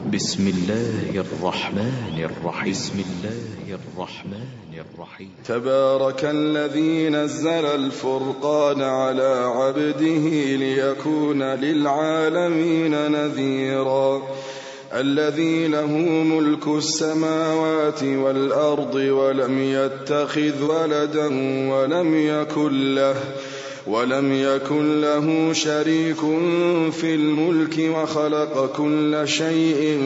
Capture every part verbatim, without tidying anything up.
بسم الله الرحمن الرحيم بسم الله الرحمن الرحيم تبارك الذي نزل الفرقان على عبده ليكون للعالمين نذيرا الذي له ملك السماوات والأرض ولم يتخذ ولدا ولم يكن له ولم يكن له شريك في الملك وخلق كل شيء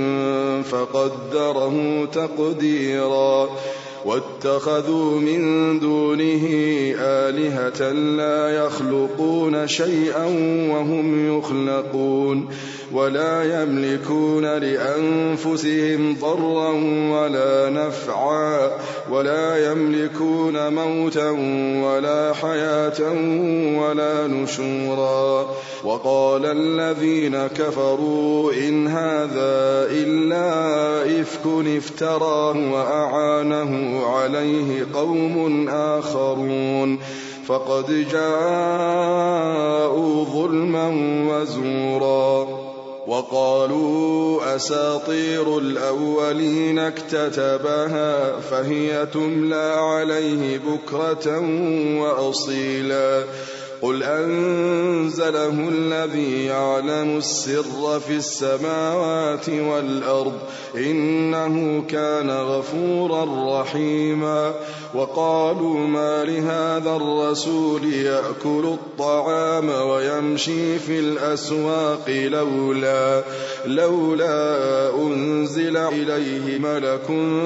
فقدره تقديرا واتخذوا من دونه آلهة لا يخلقون شيئا وهم يخلقون ولا يملكون لأنفسهم ضرا ولا نفعا ولا يملكون موتا ولا حياة ولا نشورا وقال الذين كفروا إن هذا إلا إفك افتراه وأعانه عليه قوم آخرون فقد جاءوا ظلما وزورا وقالوا أساطير الأولين اكتتبها فهي تملى عليه بكرة وأصيلا قل أنزله الذي يعلم السر في السماوات والأرض إنه كان غفورا رحيما وقالوا ما لهذا الرسول يأكل الطعام ويمشي في الأسواق لولا, لولا أنزل إليه ملك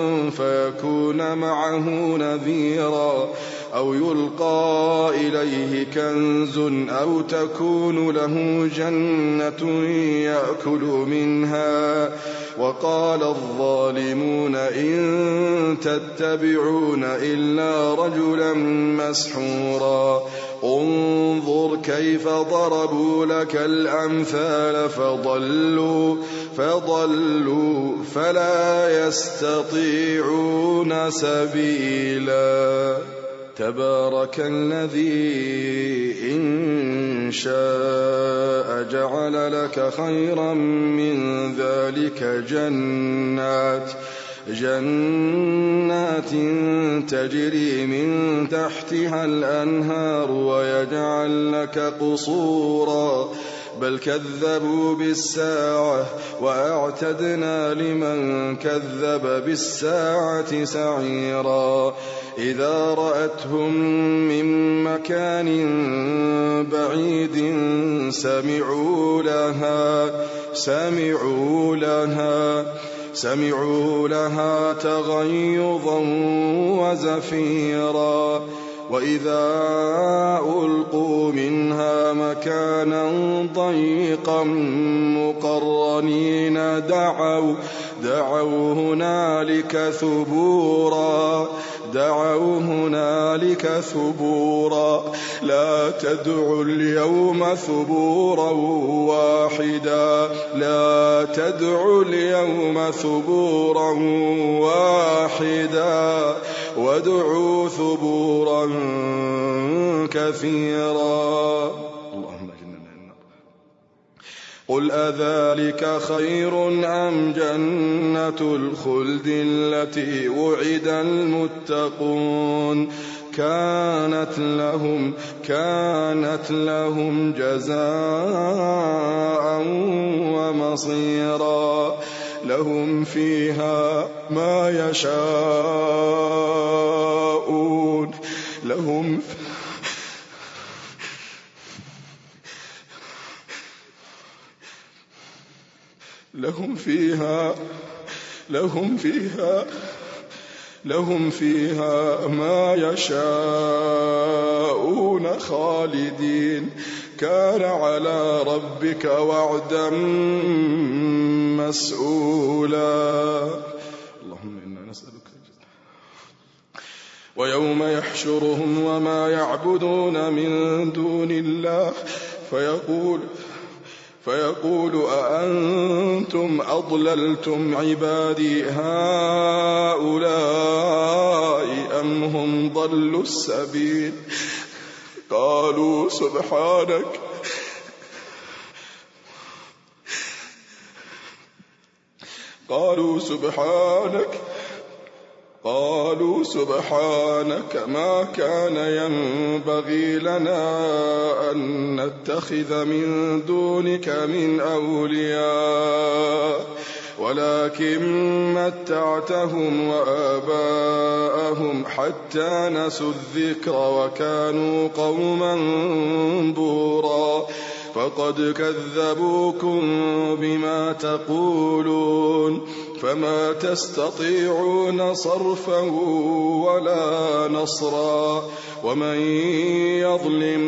فيكون معه نذيرا أو يلقى إليه كنز أو تكون له جنة يأكل منها وقال الظالمون إن تتبعون إلا رجلا مسحورا انظر كيف ضربوا لك الأمثال فضلوا, فضلوا فلا يستطيعون سبيلا تبارك الذي إن شاء جعل لك خيرا من ذلك جنات جنات تجري من تحتها الأنهار ويجعل لك قصورا بل كذبوا بالساعة وأعتدنا لمن كذب بالساعة سعيرا إذا رأتهم من مكان بعيد سمعوا لها سمعوا لها سمعوا لها تغيظا وزفيرا وإذا ألقوا منها مكانا ضيقا مقرنين دعوا دعوا هنالك ثبورا دعوا هنالك ثبورا لا تدعوا اليوم ثبورا واحدا لا تدعوا اليوم ثبورا واحدا وادعوا ثبورا كثيرا اللهم اجرنا من النار قل أذلك خير أم جنة الخلد التي وعد المتقون كانت لهم كانت لهم جزاء ومصيرا لهم فيها ما يشاءون لهم لهم فيها لهم فيها لهم فيها ما يشاءون خالدين كان على ربك وعدا مسؤولا اللهم إنا نسألك ويوم يحشرهم وما يعبدون من دون الله فيقول فيقول أأنتم أضللتم عبادي هؤلاء أم هم ضلوا السبيل قالوا سبحانك قالوا سبحانك قالوا سبحانك ما كان ينبغي لنا أن نتخذ من دونك من أولياء ولكن متعتهم وآباءهم حتى نسوا الذكر وكانوا قوما بورا فقد كذبوكم بما تقولون فما تستطيعون صرفا ولا نصرا ومن يظلم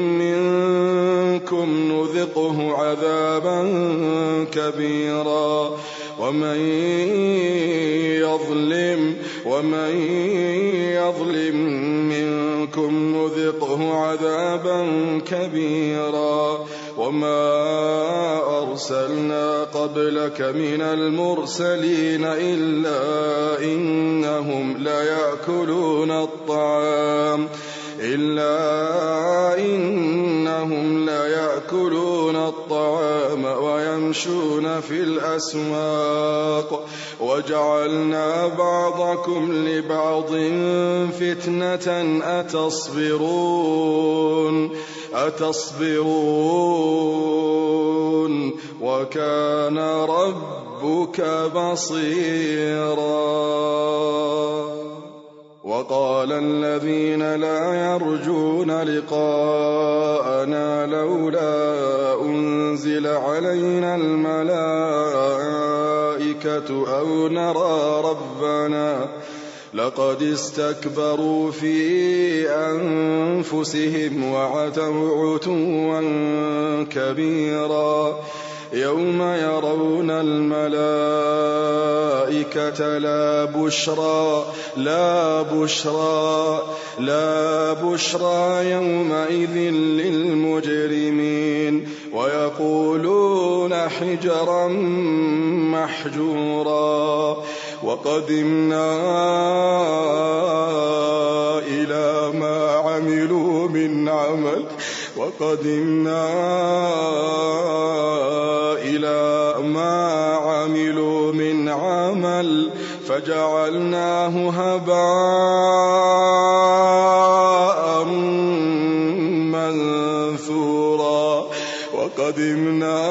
منكم نذقه عذابا كبيرا ومن يظلم ومن يظلم منكم نذقه عذابا كبيرا وما أرسلنا قبلك من المرسلين إلا إنهم ليأكلون الطعام إلا إنهم ليأكلون الطعام ويمشون في الأسواق وجعلنا بعضكم لبعض فتنة أتصبرون أتصبرون وكان ربك بصيرا. وقال الذين لا يرجون لقاءنا لولا أنزل علينا الملائكة أو نرى ربنا لقد استكبروا في أنفسهم وعتوا عتوا كبيرا يوم يرون الملائكة لا بشرى لا بشرى لا بشرى يومئذ للمجرمين ويقولون حجرا محجورا وقدمنا إلى ما عملوا من عمل وقدمنا إلى ما عملوا من عمل فجعلناه هباء منثورا وقدمنا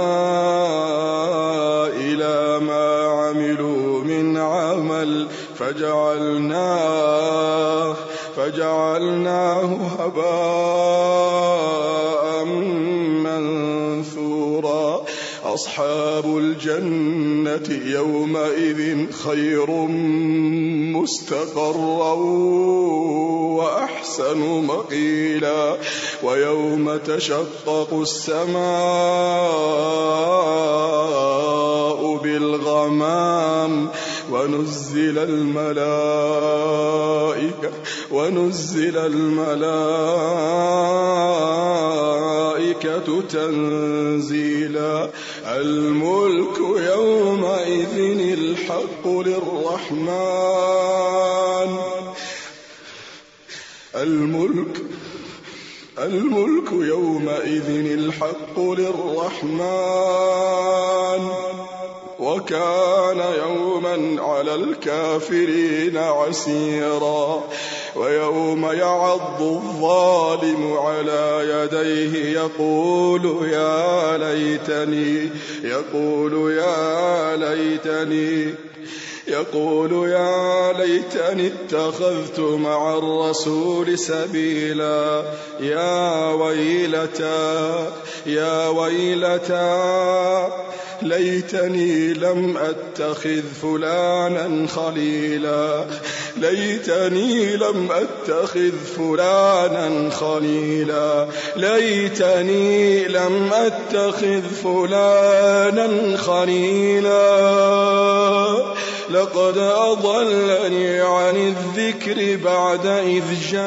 إلى ما عملوا من عمل فجعلناه فجعلناه هباء منثورا أصحاب الجنة يومئذ خير مستقرا وأحسن مقيلا ويوم تشقق السماء بالغمام ونزل الملائكة ونزل الملائكة تنزيلا الملك يومئذ الحق للرحمن الملك الملك يومئذ الحق للرحمن وكان يوما على الكافرين عسيرا ويوم يعض الظالم على يديه يقول يا ليتني يقول يا ليتني يقول يا ليتني اتخذت مع الرسول سبيلا يا ويلتى يا ويلتى ليتني لم أتخذ فلانا خليلا ليتني لم أتخذ فلانا خليلا ليتني لم أتخذ فلانا خليلا لقد أضلني عن الذكر بعد إذ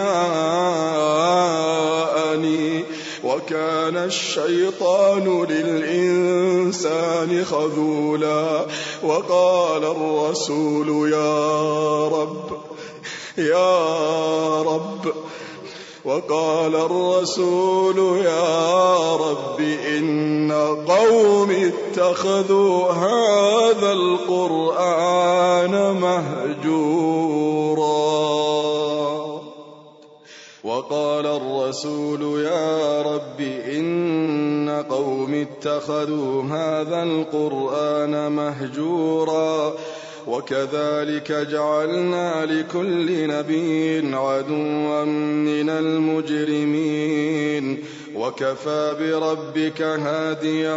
جاءني وكان الشيطان للإنسان خذولا وقال الرسول يا رب يا رب وقال الرسول يا رب إن قوم اتخذوا هذا القرآن مهجورا وقال الرسول يا رب إن قوم اتخذوا هذا القرآن مهجورا وكذلك جعلنا لكل نبي عدوا من المجرمين وكفى بربك هاديا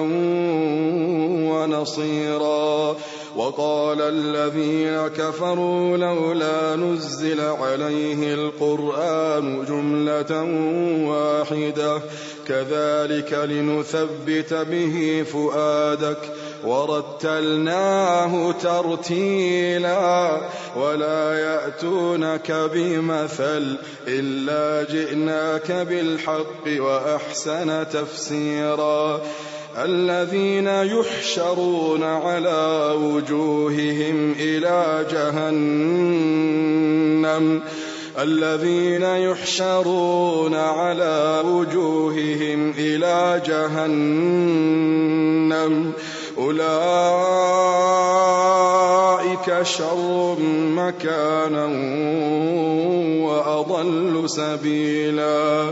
ونصيرا وقال الذين كفروا لولا نزل عليه القرآن جملة واحدة كذلك لنثبت به فؤادك ورتلناه ترتيلا ولا يأتونك بمثل إلا جئناك بالحق وأحسن تفسيرا الذين يحشرون على وجوههم إلى جهنم الذين يحشرون على وجوههم إلى جهنم أولئك شر مكانا وأضل سبيلا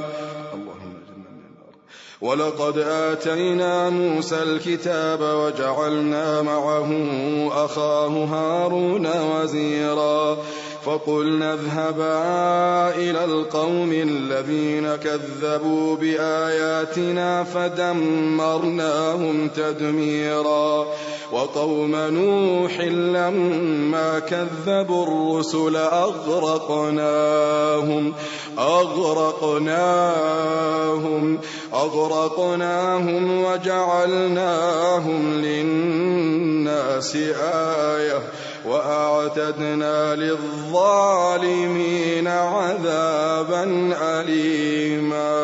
ولقد آتينا موسى الكتاب وجعلنا معه أخاه هارون وزيرا فقلنا اذهبا إلى القوم الذين كذبوا بآياتنا فدمرناهم تدميرا وقوم نوح لما كذبوا الرسل أغرقناهم أغرقناهم أغرقناهم وجعلناهم للناس آية وأعتدنا للظالمين عذابا أليما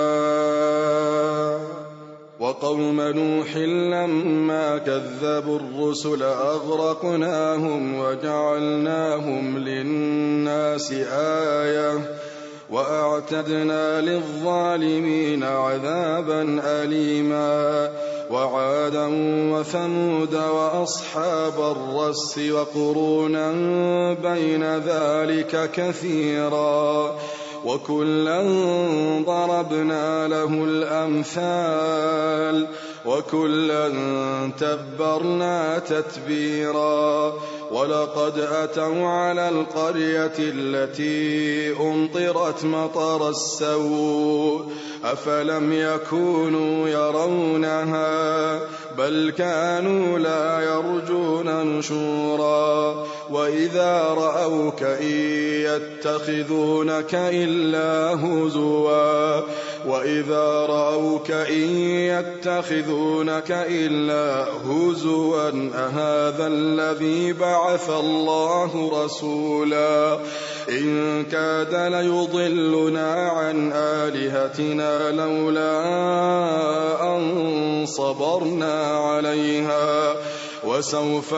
وقوم نوح لما كذبوا الرسل أغرقناهم وجعلناهم للناس آية وأعتدنا للظالمين عذابا أليما وعادا وثمود وأصحاب الرس وقرونا بين ذلك كثيرا وكلا ضربنا له الأمثال وكلا تبرنا تتبيرا ولقد أتوا على القرية التي أمطرت مطر السوء أفلم يكونوا يرونها بل كانوا لا يرجون نشورا وإذا رأوك إن يتخذونك إلا هزوا وإذا رأوك إن يتخذونك إلا هزوا أهذا الذي بعث الله رسولا إن كاد ليضلنا عن آلهتنا لولا أن صبرنا عليها وسوف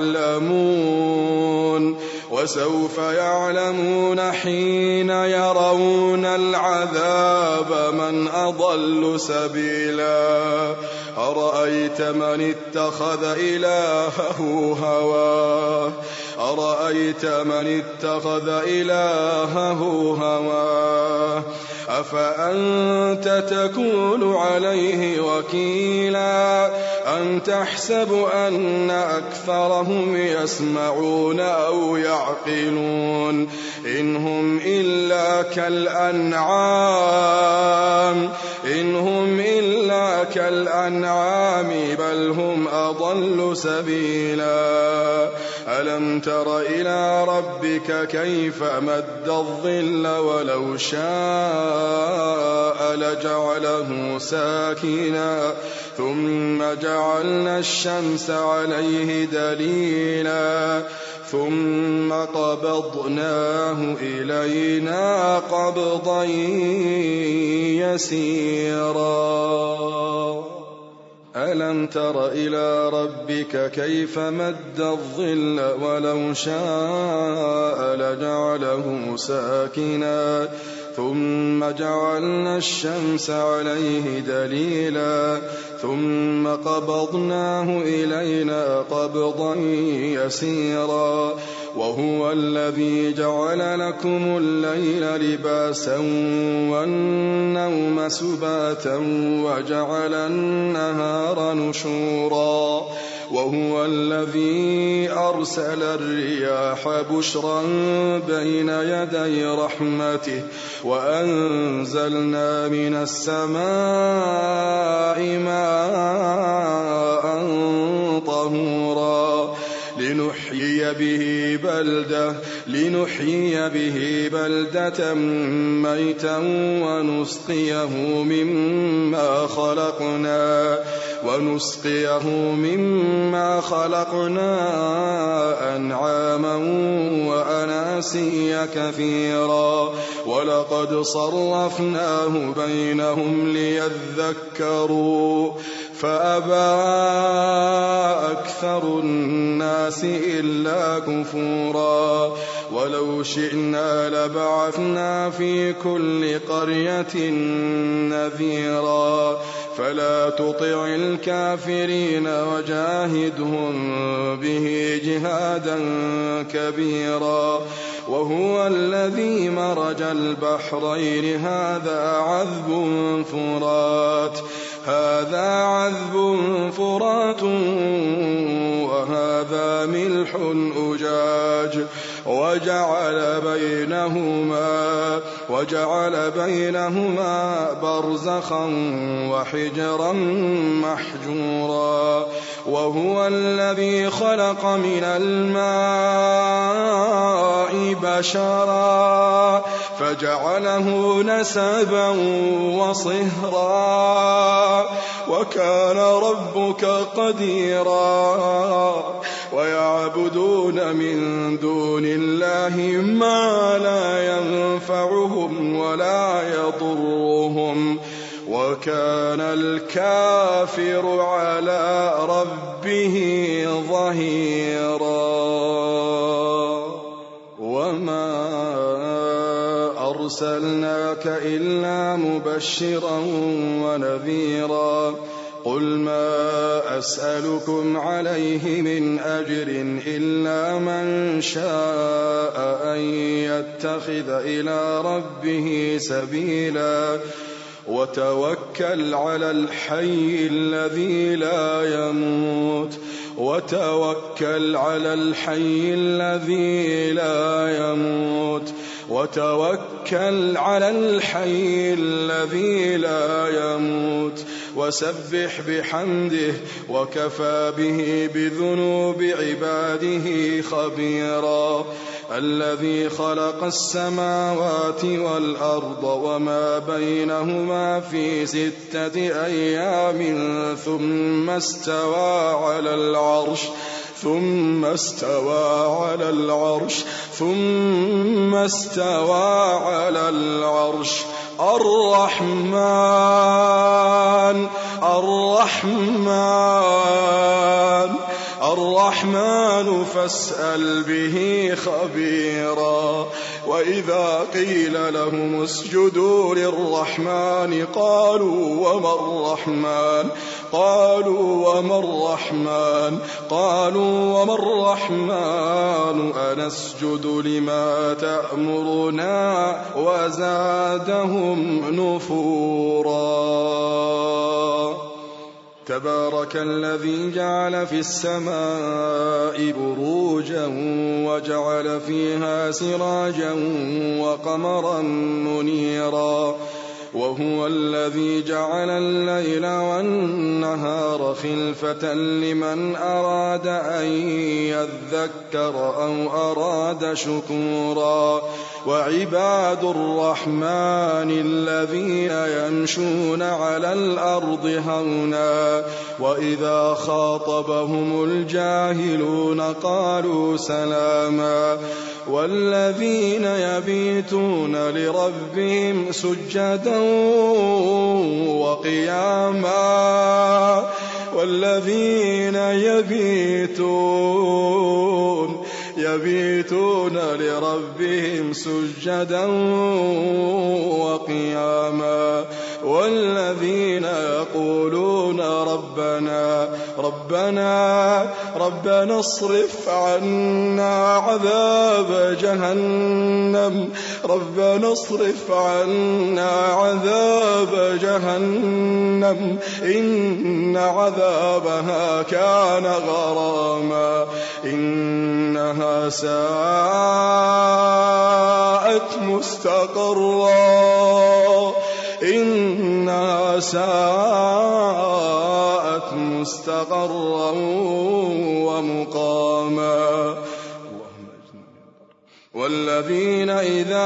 يعلمون وسوف يعلمون حين يرون العذاب من أضل سبيلا أرأيت من اتخذ إلهه هواه أرأيت من اتخذ إلهه هواه أفأنت تكون عليه وكيلا أم تحسب أن أكثرهم يسمعون أو يعقلون إن هم إلا كالأنعام إن هم إلا كالأنعام بل هم أضل سبيلا ألم تر إلى ربك كيف مد الظل ولو شاء لجعله ساكنا ثم جعلنا الشمس عليه دليلا ثم قبضناه إلينا قبضا يسيرا ألم تر إلى ربك كيف مد الظل ولو شاء لجعله ساكنا ثم جعلنا الشمس عليه دليلا ثم قبضناه إلينا قبضا يسيرا وهو الذي جعل لكم الليل لباسا والنوم سباتا وجعل النهار نشورا وهو الذي أرسل الرياح بشرا بين يدي رحمته وأنزلنا من السماء ماء طهورا لنحيي به بلدة لنحيي به بلدة ميتا ونسقيه مما خلقنا ونسقيه مما خلقنا أنعاما وأناسيا كثيرا ولقد صرفناه بينهم ليذكروا فأبى أكثر الناس إلا كفورا ولو شئنا لبعثنا في كل قرية نذيرا فلا تطع الكافرين وجاهدهم به جهادا كبيرا وهو الذي مرج البحرين هذا عذب فرات هذا عذب فرات وهذا ملح أجاج وجعل بينهما وجعل بينهما برزخا وحجرا محجورا وهو الذي خلق من الماء بشرا فجعله نسبا وصهرا وكان ربك قديرا ويعبدون من دون الله ما لا ينفعهم ولا يضرهم وكان الكافر على ربه ظهيرا وما أرسلناك إلا مبشرا ونذيرا قل ما أسألكم عليه من أجر إلا من شاء أن يتخذ إلى ربه سبيلا وتوكل على الحي الذي لا يموت وتوكل على الحي الذي لا يموت وتوكل على الحي الذي لا يموت وسبح بحمده وكفى به بذنوب عباده خبيرا الذي خلق السماوات والأرض وما بينهما في ستة أيام ثم استوى على العرش ثم استوى على العرش ثم استوى على العرش الرحمن الرحمن الرحمن فاسأل به خبيرا وإذا قيل لهم اسجدوا للرحمن قالوا وما الرحمن قالوا وما الرحمن قالوا وما الرحمن أنسجد لما تأمرنا وزادهم نفورا تبارك الذي جعل في السماء بروجا وجعل فيها سراجا وقمرا منيرا وهو الذي جعل الليل والنهار خلفة لمن أراد أن يذكر أو أراد شكورا وعباد الرحمن الذين يمشون على الأرض هونا وإذا خاطبهم الجاهلون قالوا سلاما والذين يبيتون لربهم سجدا وقياما والذين يبيتون يبيتون يبيتون لربهم سجدا وقياما والذين يقولون ربنا ربنا ربنا اصرف عنا عذاب جهنم ربنا اصرف عنا عذاب جهنم إن عذابها كان غراما إنها ساءت مستقرا إنها ساءت مستقرا ومقاما والذين إذا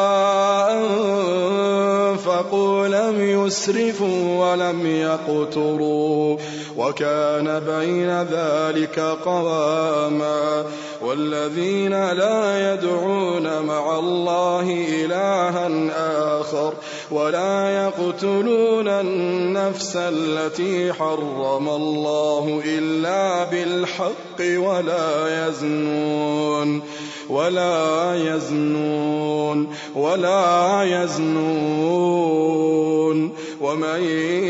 أنفقوا لم يسرفوا ولم يقتروا وكان بين ذلك قواما والذين لا يدعون مع الله إلها آخر ولا يقتلون النفس التي حرم الله إلا بالحق ولا يزنون ولا يزنون ولا يزنون ومن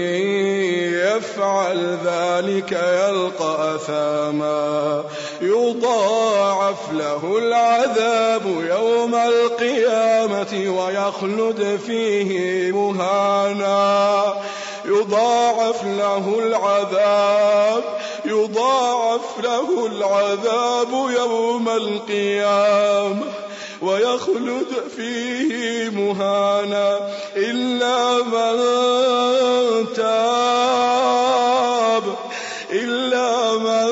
يفعل ذلك يلقى أثاما يضاعف له العذاب يوم القيامة ويخلد فيه مهانا يضاعف له العذاب يضاعف له العذاب يوم القيامة ويخلد فيه مهانا إلا من تاب إلا من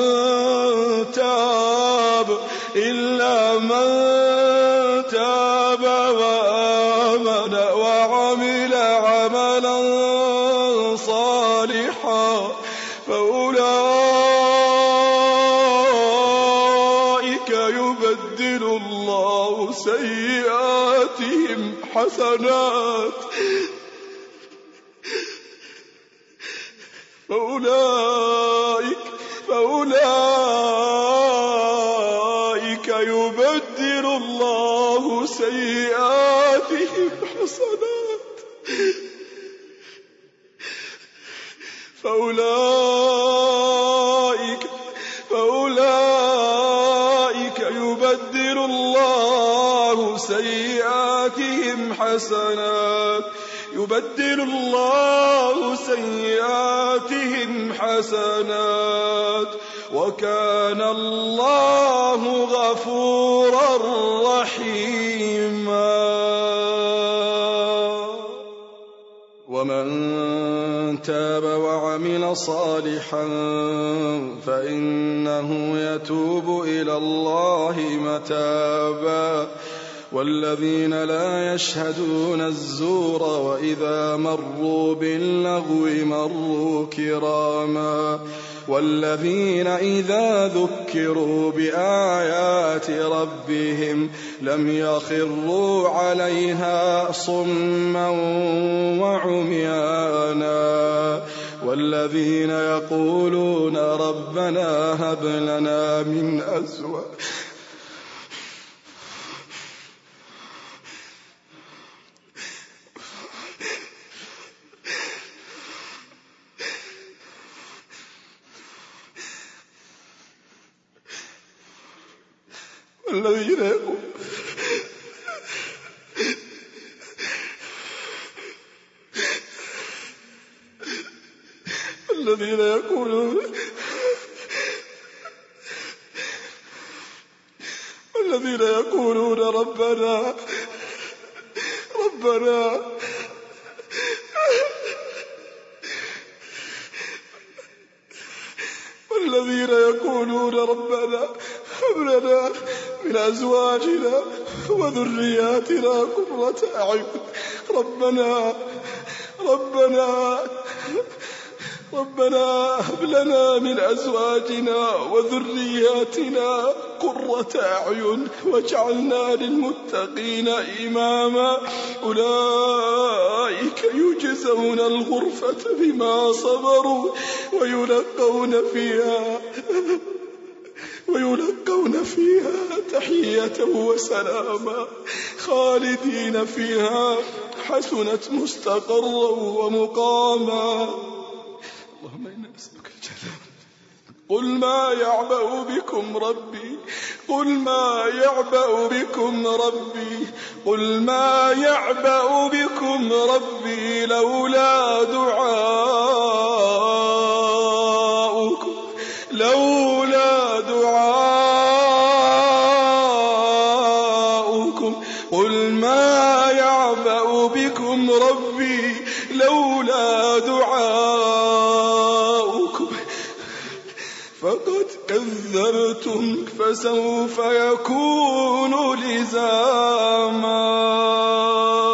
تاب إلا من تاب وآمن وعمل عملا صالحا فأولئك يبدل الله سيئاتهم حسنات فأولئك فأولئك يبدل الله سيئاتهم حسنات فأولئك فأولئك يبدل الله سيئاتهم حسنات يبدل الله سيئاتهم حسنات وكان الله غفورا رحيما ومن تاب وعمل صالحا فإنه يتوب إلى الله متابا والذين لا يشهدون الزور وإذا مروا باللغو مروا كراما والذين إذا ذكروا بآيات ربهم لم يخروا عليها صما وعميانا والذين يقولون ربنا هب لنا من أزواجنا والذين يقولون الذين يقولون والذين يقولون ربنا ربنا والذين يقولون ربنا هب لنا من أزواجنا وذرياتنا قرة أعين ربنا ربنا ربنا هب لنا من أزواجنا وذرياتنا قرة أعين واجعلنا للمتقين إماما أولئك يجزون الغرفة بما صبروا ويلقون فيها ويلقون يدخلون فيها تحية وسلاما خالدين فيها حسنت مستقرا ومقاما. اللهم إنا نسألك الجنة. قل ما يعبأ بكم ربي قل ما يعبأ بكم ربي قل ما يعبأ بكم ربي لولا دعاؤكم لولا دعاؤكم قل ما يعبأ بكم ربي لولا دعاؤكم فقد كذبتم فسوف يكون لزاما.